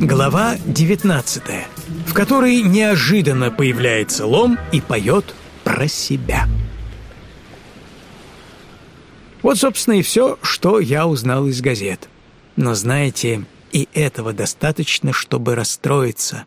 Глава 19, в которой неожиданно появляется Лом и поет про себя. Вот, собственно, и все, что я узнал из газет. Но, знаете, и этого достаточно, чтобы расстроиться.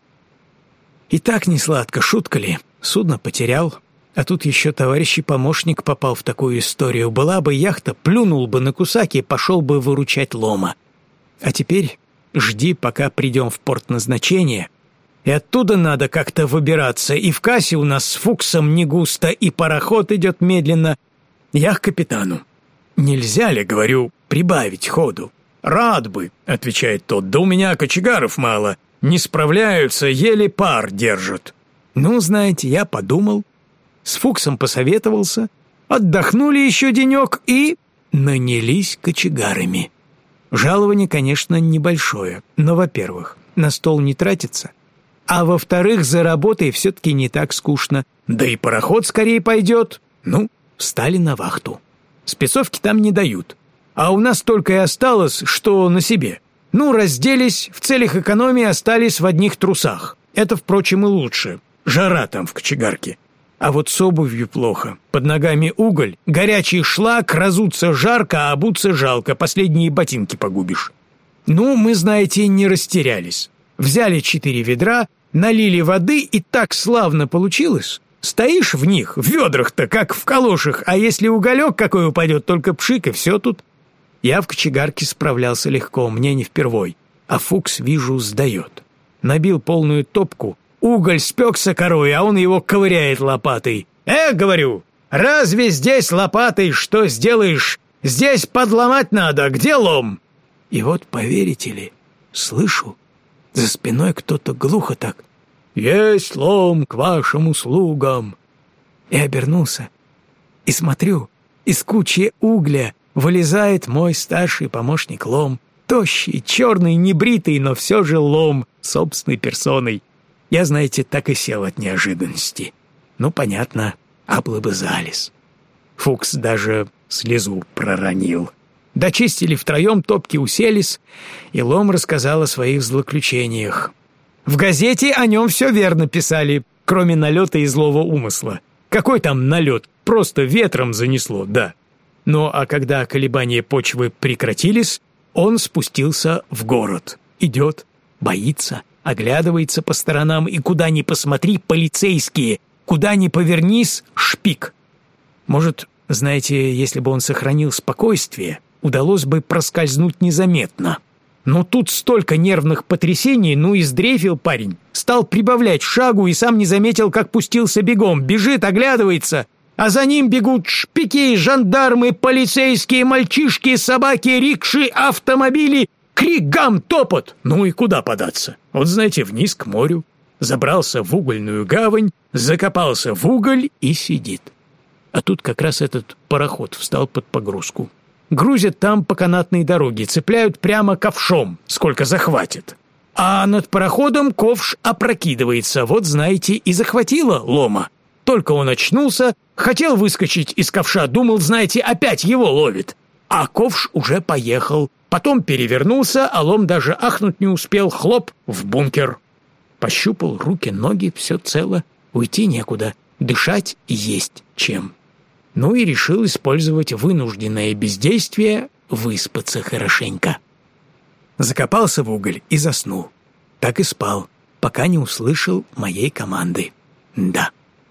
И так несладко, шутка ли? Судно потерял, а тут еще товарищ и помощник попал в такую историю. Была бы яхта, плюнул бы на кусаки и пошел бы выручать Лома. А теперь жди, пока придем в порт назначения. И оттуда надо как-то выбираться. И в кассе у нас с Фуксом не густо, и пароход идет медленно. Я к капитану. «Нельзя ли, — говорю, — прибавить ходу?» «Рад бы, — отвечает тот, — да у меня кочегаров мало. Не справляются, еле пар держат». Ну, знаете, я подумал, с Фуксом посоветовался, отдохнули еще денек и нанялись кочегарами. Жалование, конечно, небольшое, но, во-первых, на стол не тратится, а во-вторых, за работой все-таки не так скучно, да и пароход скорее пойдет. Ну, встали на вахту. Спецовки там не дают, а у нас только и осталось, что на себе. Ну, разделись, в целях экономии остались в одних трусах. Это, впрочем, и лучше. Жара там в кочегарке. А вот с обувью плохо. Под ногами уголь, горячий шлак, разуться жарко, а обуться жалко, последние ботинки погубишь. Ну, мы, знаете, не растерялись. Взяли 4 ведра, налили воды, и так славно получилось. Стоишь в них, в ведрах-то, как в калошах, а если уголек какой упадет, только пшик, и все тут. Я в кочегарке справлялся легко, мне не впервой. А Фукс, вижу, сдает. Набил полную топку, уголь спекся корой, а он его ковыряет лопатой. Говорю, разве здесь лопатой что сделаешь? Здесь подломать надо, где лом?» И вот, поверите ли, слышу, за спиной кто-то глухо так: «Есть лом к вашим услугам!» И обернулся, и смотрю, из кучи угля вылезает мой старший помощник Лом, тощий, черный, небритый, но все же Лом, собственной персоной. Я, знаете, так и сел от неожиданности. Ну, понятно, облобызались. Фукс даже слезу проронил. Дочистили втроем, топки уселись, и Лом рассказал о своих злоключениях. В газете о нем все верно писали, кроме налета и злого умысла. Какой там налет? Просто ветром занесло, да. Ну, а когда колебания почвы прекратились, он спустился в город. Идет, боится, оглядывается по сторонам, и куда ни посмотри, полицейские, куда ни повернись, шпик. Может, знаете, если бы он сохранил спокойствие, удалось бы проскользнуть незаметно. Но тут столько нервных потрясений, ну и сдрейфил парень. Стал прибавлять шагу и сам не заметил, как пустился бегом. Бежит, оглядывается, а за ним бегут шпики, жандармы, полицейские, мальчишки, собаки, рикши, автомобили. Крик, гам, топот. Ну и куда податься? Вот, знаете, вниз к морю. Забрался в угольную гавань, закопался в уголь и сидит. А тут как раз этот пароход встал под погрузку. Грузят там по канатной дороге, цепляют прямо ковшом, сколько захватит. А над пароходом ковш опрокидывается, вот, знаете, и захватило Лома. Только он очнулся, хотел выскочить из ковша, думал, знаете, опять его ловит. А ковш уже поехал, потом перевернулся, а Лом даже ахнуть не успел, хлоп, в бункер. Пощупал руки, ноги, все цело, уйти некуда, дышать и есть чем. Ну и решил использовать вынужденное бездействие, выспаться хорошенько. Закопался в уголь и заснул. Так и спал, пока не услышал моей команды. Да.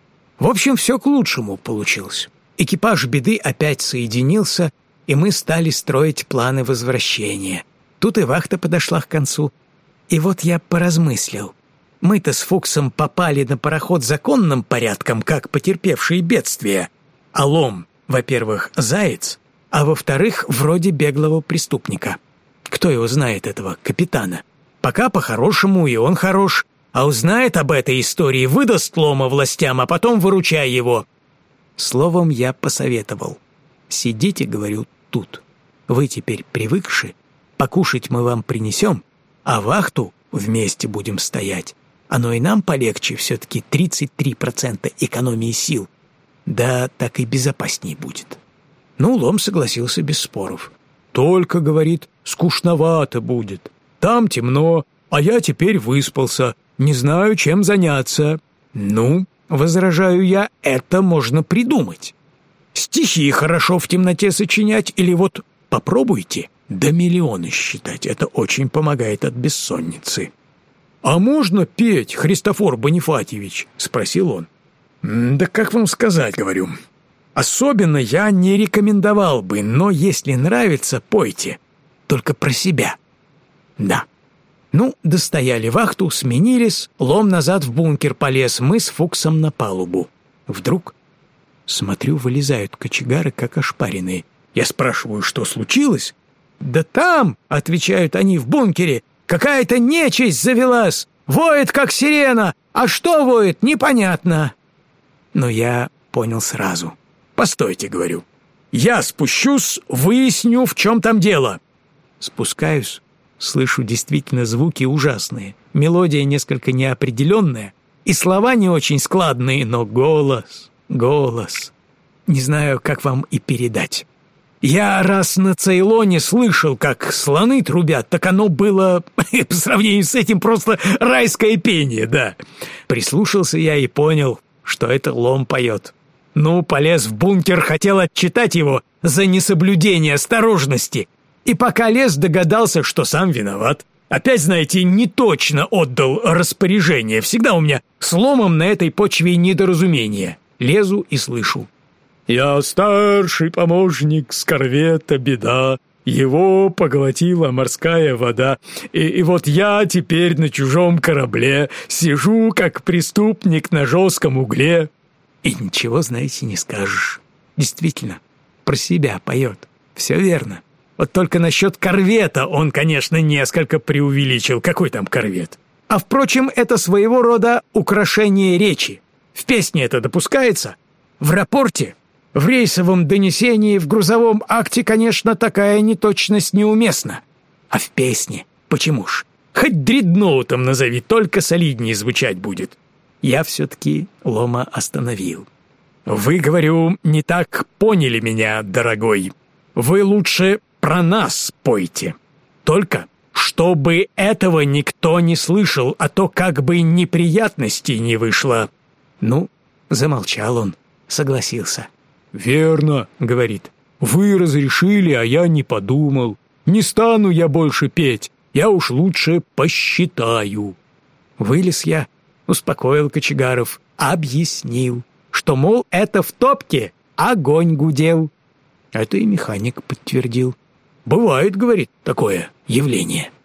В общем, все к лучшему получилось. Экипаж «Беды» опять соединился, и мы стали строить планы возвращения. Тут и вахта подошла к концу. И вот я поразмыслил. Мы-то с Фуксом попали на пароход законным порядком, как потерпевшие бедствия. А Лом, во-первых, заяц, а во-вторых, вроде беглого преступника. Кто его знает, этого капитана? Пока по-хорошему, и он хорош, а узнает об этой истории, выдаст Лома властям, а потом выручай его. Словом, я посоветовал. Сидите, говорю, тут. Вы теперь привыкши, покушать мы вам принесем, а вахту вместе будем стоять. Оно и нам полегче, все-таки 33% экономии сил. Да так и безопасней будет. Ну, Лом согласился без споров. Только, говорит, скучновато будет. Там темно, а я теперь выспался, не знаю, чем заняться». «Ну, — возражаю я, — это можно придумать. Стихи хорошо в темноте сочинять или вот попробуйте до миллиона считать, это очень помогает от бессонницы». «А можно петь, Христофор Бонифатьевич?» — спросил он. «Да как вам сказать, — говорю, — особенно я не рекомендовал бы, но если нравится, пойте, только про себя». «Да». Ну, достояли вахту, сменились, Лом назад в бункер полез, мы с Фуксом на палубу. Вдруг, смотрю, вылезают кочегары, как ошпаренные. Я спрашиваю, что случилось? «Да там, — отвечают они, — в бункере какая-то нечисть завелась, воет, как сирена, а что воет, непонятно». Но я понял сразу. «Постойте, — говорю, — я спущусь, выясню, в чем там дело». Спускаюсь, слышу действительно звуки ужасные, мелодия несколько неопределенная, и слова не очень складные, но голос. Не знаю, как вам и передать. Я раз на Цейлоне слышал, как слоны трубят, так оно было, по сравнению с этим, просто райское пение, да. Прислушался я и понял, что это Лом поет. Ну, полез в бункер, хотел отчитать его за несоблюдение осторожности. И пока лез, догадался, что сам виноват. Опять, знаете, не точно отдал распоряжение. Всегда у меня с Ломом на этой почве недоразумение. Лезу и слышу: «Я старший помощник с корвета «Беда», его поглотила морская вода, и вот я теперь на чужом корабле сижу, как преступник на жестком угле». И ничего, знаете, не скажешь. Действительно, про себя поет. Все верно. Вот только насчет корвета он, конечно, несколько преувеличил. Какой там корвет? А, впрочем, это своего рода украшение речи. В песне это допускается. В рапорте, в рейсовом донесении, в грузовом акте, конечно, такая неточность неуместна. А в песне почему ж? Хоть дредноутом назови, только солиднее звучать будет. Я все-таки Лома остановил. «Вы, говорю, не так поняли меня, дорогой. Вы лучше про нас пойте. Только чтобы этого никто не слышал, а то как бы неприятностей не вышло». Ну, замолчал он, согласился. «Верно, — говорит, — вы разрешили, а я не подумал. Не стану я больше петь, я уж лучше посчитаю». Вылез я, успокоил кочегаров, объяснил, что, мол, это в топке огонь гудел. Это и механик подтвердил. «Бывает, — говорит, — такое явление».